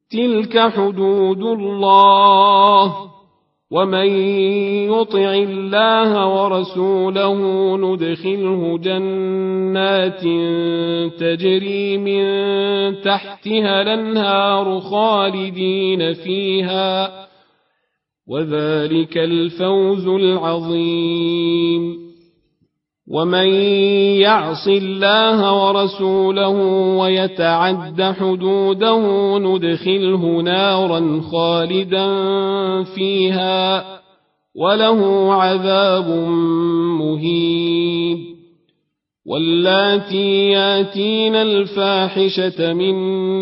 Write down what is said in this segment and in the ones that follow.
تلك حدود الله ومن يطع الله ورسوله ندخله جنات تجري من تحتها الأنهار خالدين فيها وذلك الفوز العظيم. ومن يعص الله ورسوله ويتعد حدوده ندخله نارا خالدا فيها وله عذاب مهين. واللاتي ياتين الفاحشة من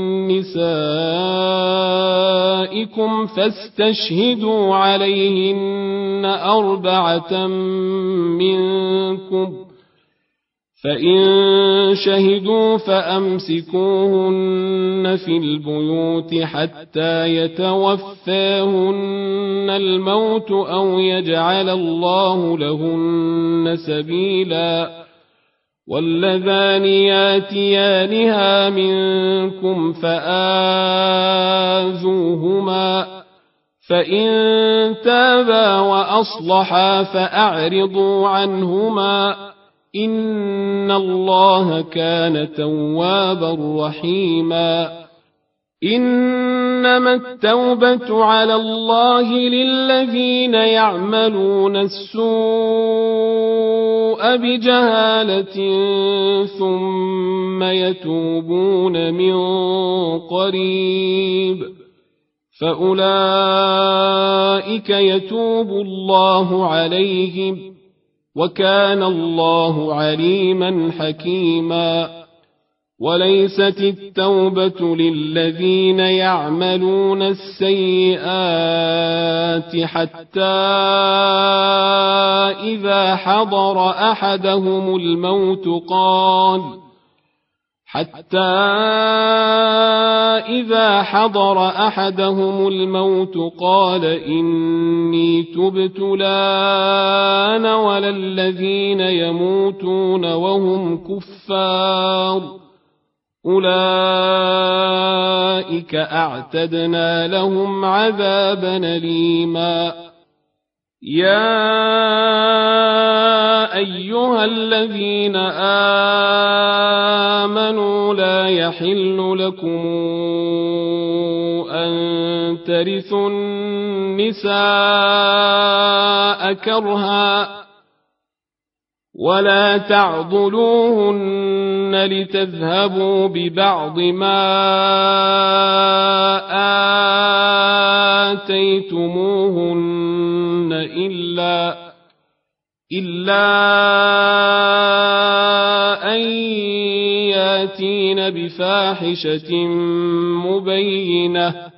نسائكم فاستشهدوا عليهن 4 منكم فإن شهدوا فأمسكوهن في البيوت حتى يتوفاهن الموت أو يجعل الله لهن سبيلا. واللذان ياتيانها منكم فآذوهما فإن تابا وأصلحا فأعرضوا عنهما إن الله كان توابا رحيما. إنما التوبة على الله للذين يعملون السوء بجهالة ثم يتوبون من قريب فأولئك يتوب الله عليهم وكان الله عليما حكيما. وليست التوبة للذين يعملون السيئات حتى إذا حضر أحدهم الموت قال إني تبت الآن ولا الذين يموتون وهم كفار أولئك أعتدنا لهم عذابا أليما. يا أيها الذين آمنوا لا يحل لكم أن ترثوا النساء كرها ولا تعضلوهن لتذهبوا ببعض ما آتيتموهن إلا أن ياتين بفاحشة مبينة